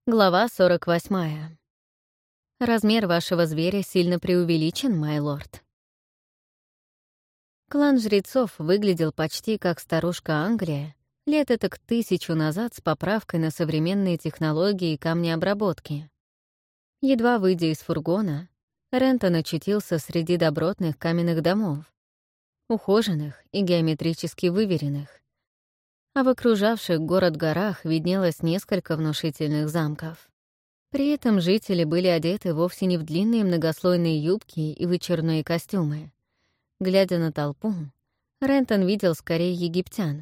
Глава 48. Размер вашего зверя сильно преувеличен, май лорд. Клан жрецов выглядел почти как старушка Англия, лет этак 1000 назад с поправкой на современные технологии и камнеобработки. Едва выйдя из фургона, Рентон очутился среди добротных каменных домов, ухоженных и геометрически выверенных, а в окружавших город горах виднелось несколько внушительных замков. При этом жители были одеты вовсе не в длинные многослойные юбки и вычурные костюмы. Глядя на толпу, Рентон видел скорее египтян.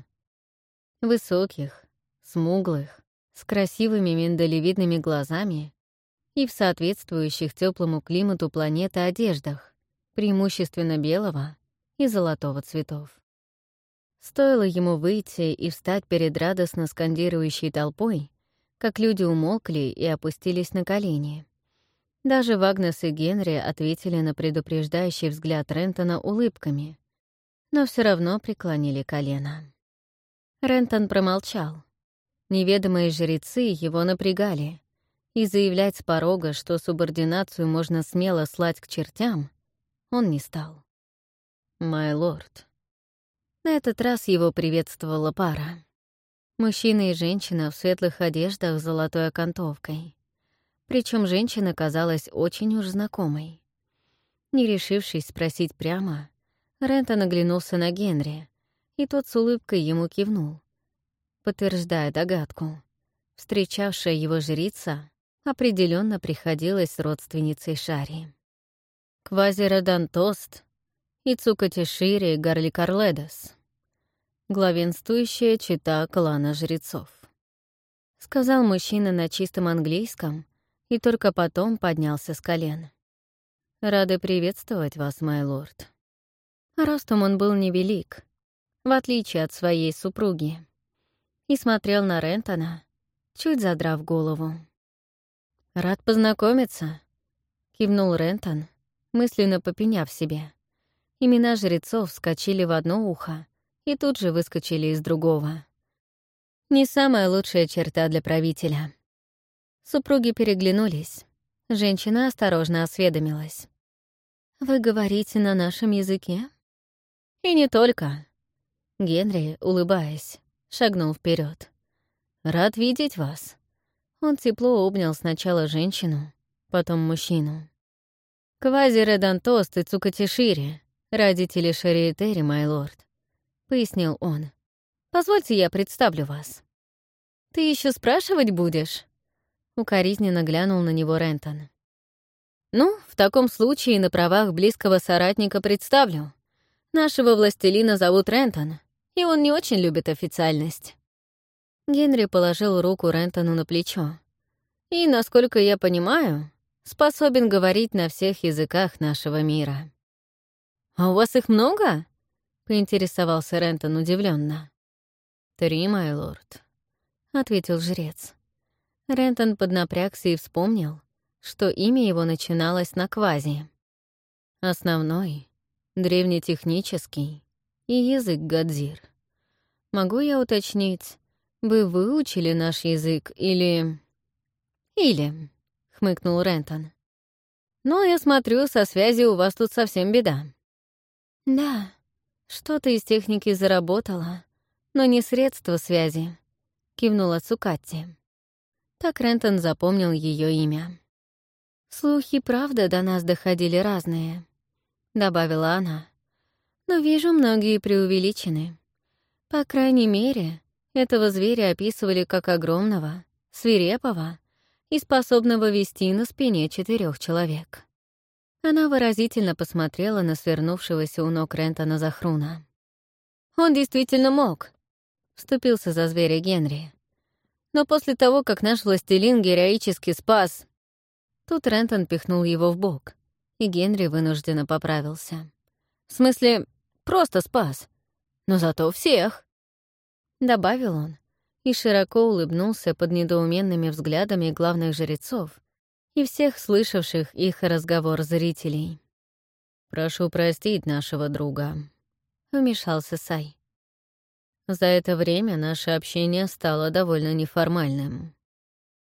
Высоких, смуглых, с красивыми миндалевидными глазами и в соответствующих теплому климату планеты одеждах, преимущественно белого и золотого цветов. Стоило ему выйти и встать перед радостно скандирующей толпой, как люди умолкли и опустились на колени. Даже Вагнес и Генри ответили на предупреждающий взгляд Рентона улыбками, но все равно преклонили колено. Рентон промолчал. Неведомые жрецы его напрягали, и заявлять с порога, что субординацию можно смело слать к чертям, он не стал. «Май лорд». На этот раз его приветствовала пара. Мужчина и женщина в светлых одеждах с золотой окантовкой. Причем женщина казалась очень уж знакомой. Не решившись спросить прямо, Рентон оглянулся на Генри, и тот с улыбкой ему кивнул, подтверждая догадку. Встречавшая его жрица определенно приходилась родственницей Шари. Квазирадантост и Цукатишири Гарликарледос, главенствующая чета клана жрецов. Сказал мужчина на чистом английском и только потом поднялся с колен. «Рады приветствовать вас, май лорд». Ростом он был невелик, в отличие от своей супруги, и смотрел на Рентона, чуть задрав голову. «Рад познакомиться», — кивнул Рентон, мысленно попеняв себе. Имена жрецов вскочили в одно ухо и тут же выскочили из другого. Не самая лучшая черта для правителя. Супруги переглянулись. Женщина осторожно осведомилась. «Вы говорите на нашем языке?» «И не только». Генри, улыбаясь, шагнул вперед. «Рад видеть вас». Он тепло обнял сначала женщину, потом мужчину. «Квазиредантост и Цукатишири, родители Шариэтери, май лорд», — пояснил он. «Позвольте, я представлю вас». «Ты еще спрашивать будешь?» — укоризненно глянул на него Рентон. «Ну, в таком случае на правах близкого соратника представлю. Нашего властелина зовут Рентон, и он не очень любит официальность». Генри положил руку Рентону на плечо. «И, насколько я понимаю, способен говорить на всех языках нашего мира». «А у вас их много?» — поинтересовался Рентон удивленно. «3, май лорд», — ответил жрец. Рентон поднапрягся и вспомнил, что имя его начиналось на квази. Основной, древнетехнический и язык Гадзир. Могу я уточнить, вы выучили наш язык или... «Или», — хмыкнул Рентон. «Ну, я смотрю, со связью у вас тут совсем беда». «Да, что-то из техники заработало, но не средство связи», — кивнула Цукатти. Так Рентон запомнил ее имя. «Слухи, правда, до нас доходили разные», — добавила она. «Но вижу, многие преувеличены. По крайней мере, этого зверя описывали как огромного, свирепого и способного вести на спине 4 человек». Она выразительно посмотрела на свернувшегося у ног Рентона Захруна. «Он действительно мог», — вступился за зверя Генри. «Но после того, как наш властелин героически спас...» Тут Рентон пихнул его в бок, и Генри вынужденно поправился. «В смысле, просто спас. Но зато всех», — добавил он, и широко улыбнулся под недоуменными взглядами главных жрецов и всех слышавших их разговор зрителей. «Прошу простить нашего друга», — вмешался Сай. «За это время наше общение стало довольно неформальным».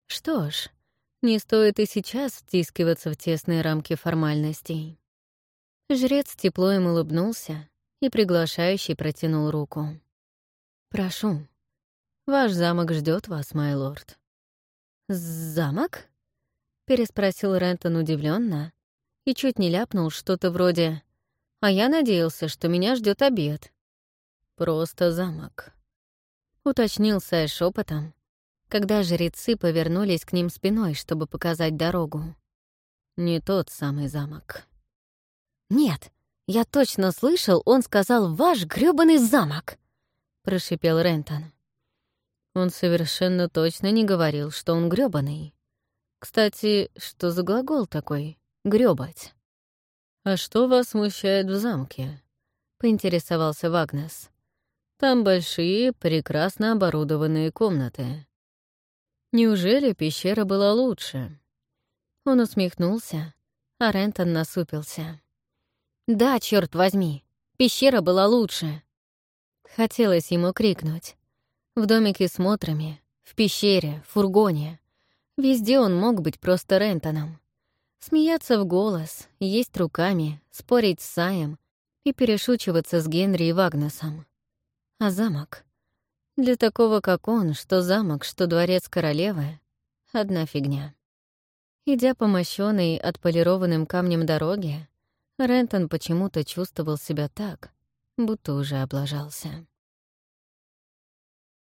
Что ж, не стоит и сейчас втискиваться в тесные рамки формальностей. Жрец тепло им улыбнулся и приглашающий протянул руку. «Прошу, ваш замок ждет вас, мой лорд». «Замок?» — переспросил Рентон удивленно и чуть не ляпнул что-то вроде «А я надеялся, что меня ждет обед». «Просто замок», — уточнил Сай шепотом, когда жрецы повернулись к ним спиной, чтобы показать дорогу. «Не тот самый замок». «Нет, я точно слышал, он сказал «ваш грёбаный замок», — прошипел Рентон. Он совершенно точно не говорил, что он грёбаный. Кстати, что за глагол такой «грёбать»? «А что вас смущает в замке?» — поинтересовался Вагнес. «Там большие, прекрасно оборудованные комнаты. Неужели пещера была лучше?» Он усмехнулся, а Рентон насупился. «Да, черт возьми, пещера была лучше!» Хотелось ему крикнуть. В домике с мотрами, в пещере, в фургоне. Везде он мог быть просто Рентоном. Смеяться в голос, есть руками, спорить с Саем и перешучиваться с Генри и Вагнесом. А замок? Для такого, как он, что замок, что дворец королевы — одна фигня. Идя по мощёной, отполированным камнем дороге, Рентон почему-то чувствовал себя так, будто уже облажался.